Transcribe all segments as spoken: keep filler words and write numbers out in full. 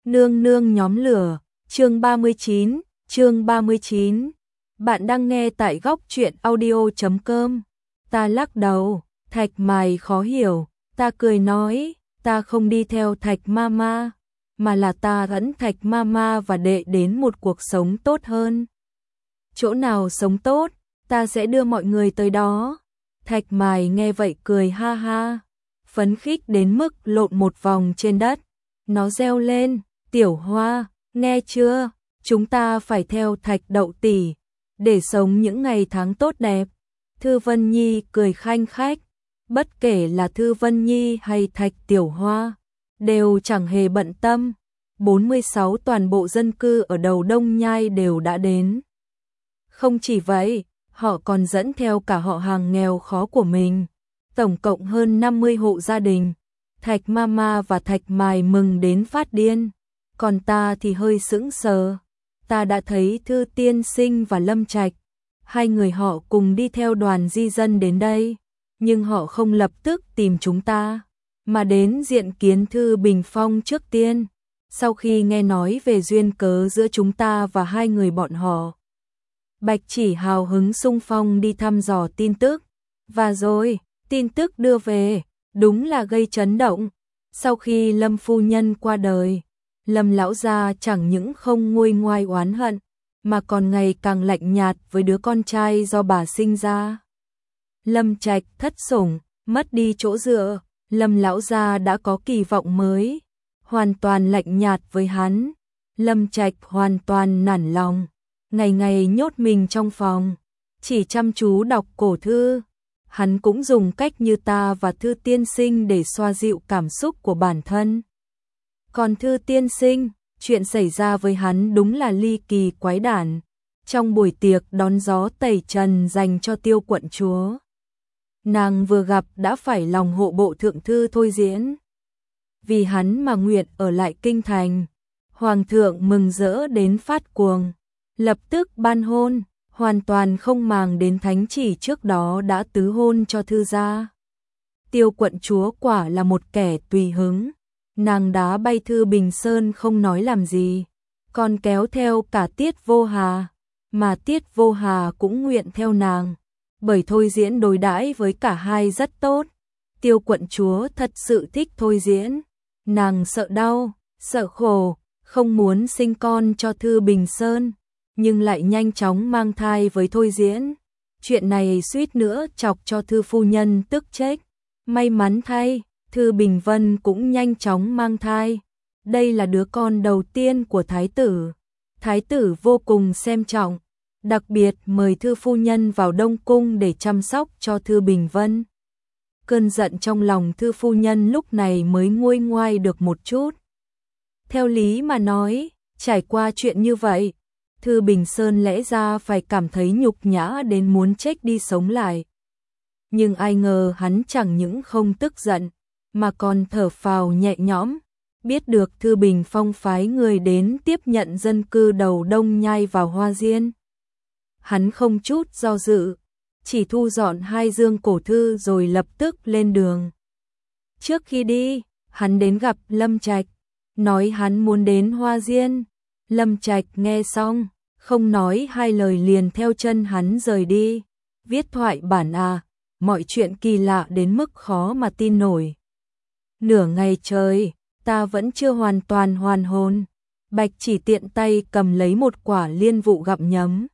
Nương nương nhóm lửa, chương ba mươi chín, chương ba mươi chín. Bạn đang nghe tại góc truyện audio chấm com. Ta lắc đầu, Thạch Mài khó hiểu, ta cười nói, ta không đi theo Thạch Mama, mà là ta dẫn Thạch Mama và đệ đến một cuộc sống tốt hơn. Chỗ nào sống tốt, ta sẽ đưa mọi người tới đó. Thạch Mài nghe vậy cười ha ha, phấn khích đến mức lộn một vòng trên đất. Nó reo lên, Tiểu Hoa, nghe chưa, chúng ta phải theo Thạch Đậu tỷ để sống những ngày tháng tốt đẹp. Thư Vân Nhi cười khanh khách, bất kể là Thư Vân Nhi hay Thạch Tiểu Hoa, đều chẳng hề bận tâm. bốn mươi sáu toàn bộ dân cư ở đầu Đông Nhai đều đã đến. Không chỉ vậy, họ còn dẫn theo cả họ hàng nghèo khó của mình, tổng cộng hơn năm mươi hộ gia đình. Thạch Mama và Thạch Mài mừng đến phát điên, còn ta thì hơi sững sờ. Ta đã thấy Thư tiên sinh và Lâm Trạch, hai người họ cùng đi theo đoàn di dân đến đây, nhưng họ không lập tức tìm chúng ta, mà đến diện kiến Thư Bình Phong trước tiên. Sau khi nghe nói về duyên cớ giữa chúng ta và hai người bọn họ, Bạch Chỉ hào hứng xung phong đi thăm dò tin tức, và rồi, tin tức đưa về, đúng là gây chấn động. Sau khi Lâm phu nhân qua đời, Lâm lão gia chẳng những không nguôi ngoai oán hận, mà còn ngày càng lạnh nhạt với đứa con trai do bà sinh ra. Lâm Trạch thất sủng, mất đi chỗ dựa, Lâm lão gia đã có kỳ vọng mới, hoàn toàn lạnh nhạt với hắn. Lâm Trạch hoàn toàn nản lòng, ngày ngày nhốt mình trong phòng, chỉ chăm chú đọc cổ thư. Hắn cũng dùng cách như ta và Thư tiên sinh để xoa dịu cảm xúc của bản thân. Còn Thư tiên sinh, chuyện xảy ra với hắn đúng là ly kỳ quái đản. Trong buổi tiệc đón gió tẩy trần dành cho Tiêu quận chúa, nàng vừa gặp đã phải lòng hộ bộ thượng thư Thôi Diễn. Vì hắn mà nguyện ở lại kinh thành, hoàng thượng mừng rỡ đến phát cuồng, lập tức ban hôn, hoàn toàn không màng đến thánh chỉ trước đó đã tứ hôn cho Thư gia. Tiêu quận chúa quả là một kẻ tùy hứng, nàng đá bay Thư Bình Sơn không nói làm gì, còn kéo theo cả Tiết Vô Hà, mà Tiết Vô Hà cũng nguyện theo nàng, bởi Thôi Diễn đối đãi với cả hai rất tốt. Tiêu quận chúa thật sự thích Thôi Diễn, nàng sợ đau, sợ khổ, không muốn sinh con cho Thư Bình Sơn, nhưng lại nhanh chóng mang thai với Thôi Diễn. Chuyện này suýt nữa chọc cho Thư phu nhân tức chết. May mắn thay, Thư Bình Vân cũng nhanh chóng mang thai. Đây là đứa con đầu tiên của thái tử. Thái tử vô cùng xem trọng, đặc biệt mời Thư phu nhân vào Đông Cung để chăm sóc cho Thư Bình Vân. Cơn giận trong lòng Thư phu nhân lúc này mới nguôi ngoai được một chút. Theo lý mà nói, trải qua chuyện như vậy, Thư Bình Sơn lẽ ra phải cảm thấy nhục nhã đến muốn chết đi sống lại. Nhưng ai ngờ hắn chẳng những không tức giận, mà còn thở phào nhẹ nhõm, biết được Thư Bình Phong phái người đến tiếp nhận dân cư đầu Đông Nhai vào Hoa Diên. Hắn không chút do dự, chỉ thu dọn hai dương cổ thư rồi lập tức lên đường. Trước khi đi, hắn đến gặp Lâm Trạch, nói hắn muốn đến Hoa Diên. Lâm Trạch nghe xong, không nói hai lời liền theo chân hắn rời đi. Viết thoại bản à, mọi chuyện kỳ lạ đến mức khó mà tin nổi. Nửa ngày trời, ta vẫn chưa hoàn toàn hoàn hồn. Bạch Chỉ tiện tay cầm lấy một quả liên vụ gặm nhấm,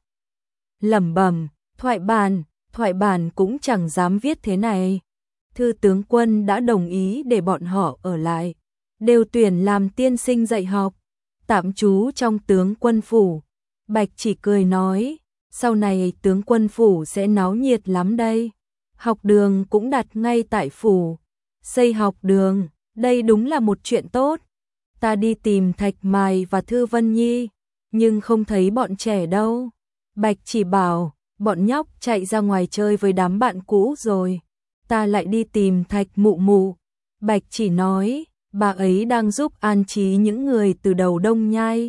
lẩm bẩm, thoại bản, thoại bản cũng chẳng dám viết thế này. Thư tướng quân đã đồng ý để bọn họ ở lại, đều tuyển làm tiên sinh dạy học, tạm trú trong tướng quân phủ. Bạch Chỉ cười nói, sau này tướng quân phủ sẽ náo nhiệt lắm đây. Học đường cũng đặt ngay tại phủ. Xây học đường, đây đúng là một chuyện tốt. Ta đi tìm Thạch Mài và Thư Vân Nhi, nhưng không thấy bọn trẻ đâu. Bạch Chỉ bảo, bọn nhóc chạy ra ngoài chơi với đám bạn cũ rồi. Ta lại đi tìm Thạch Mụ Mụ. Bạch Chỉ nói, bà ấy đang giúp an trí những người từ đầu Đông Nhai.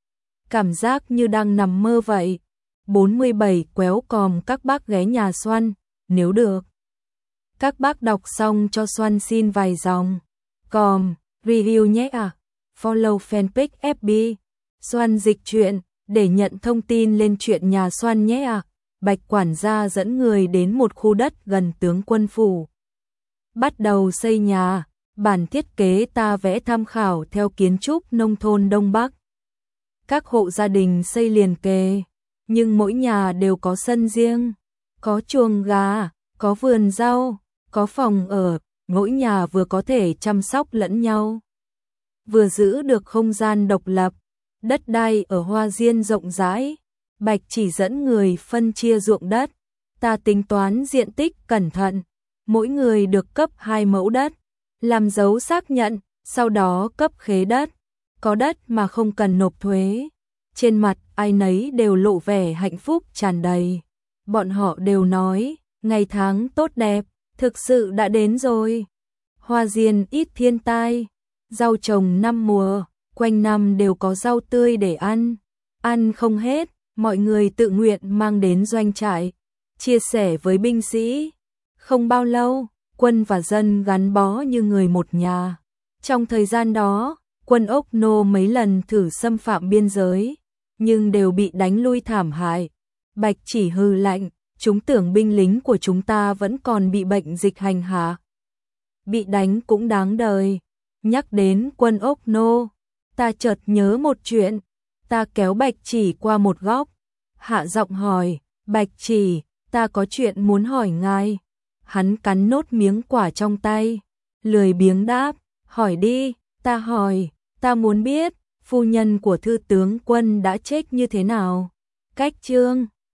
Cảm giác như đang nằm mơ vậy. bốn mươi bảy quéo còm các bác ghé nhà Xoăn, nếu được. Các bác đọc xong cho Xoăn xin vài dòng. Còm, review nhé à. follow fanpage ép bê Xoan Dịch Truyện để nhận thông tin lên chuyện nhà Xoan nhé ạ. À. Bạch quản gia dẫn người đến một khu đất gần tướng quân phủ. Bắt đầu xây nhà, bản thiết kế ta vẽ tham khảo theo kiến trúc nông thôn Đông Bắc. Các hộ gia đình xây liền kề, nhưng mỗi nhà đều có sân riêng, có chuồng gà, có vườn rau, có phòng ở, mỗi nhà vừa có thể chăm sóc lẫn nhau, vừa giữ được không gian độc lập. Đất đai ở Hoa Diên rộng rãi, Bạch chỉ dẫn người phân chia ruộng đất, ta tính toán diện tích cẩn thận, mỗi người được cấp hai mẫu đất, làm dấu xác nhận, sau đó cấp khế đất, có đất mà không cần nộp thuế. Trên mặt ai nấy đều lộ vẻ hạnh phúc tràn đầy. Bọn họ đều nói, ngày tháng tốt đẹp, thực sự đã đến rồi. Hoa Diên ít thiên tai, rau trồng năm mùa, quanh năm đều có rau tươi để ăn. Ăn không hết, mọi người tự nguyện mang đến doanh trại, chia sẻ với binh sĩ. Không bao lâu, quân và dân gắn bó như người một nhà. Trong thời gian đó, quân Ốc Nô mấy lần thử xâm phạm biên giới, nhưng đều bị đánh lui thảm hại. Bạch chỉ hừ lạnh, chúng tưởng binh lính của chúng ta vẫn còn bị bệnh dịch hành hạ. Bị đánh cũng đáng đời. Nhắc đến quân Ốc Nô, ta chợt nhớ một chuyện. Ta kéo Bạch chỉ qua một góc, hạ giọng hỏi, Bạch chỉ, ta có chuyện muốn hỏi ngài. Hắn cắn nốt miếng quả trong tay, lười biếng đáp, hỏi đi. Ta hỏi, ta muốn biết, phu nhân của thư tướng quân đã chết như thế nào? Cách chương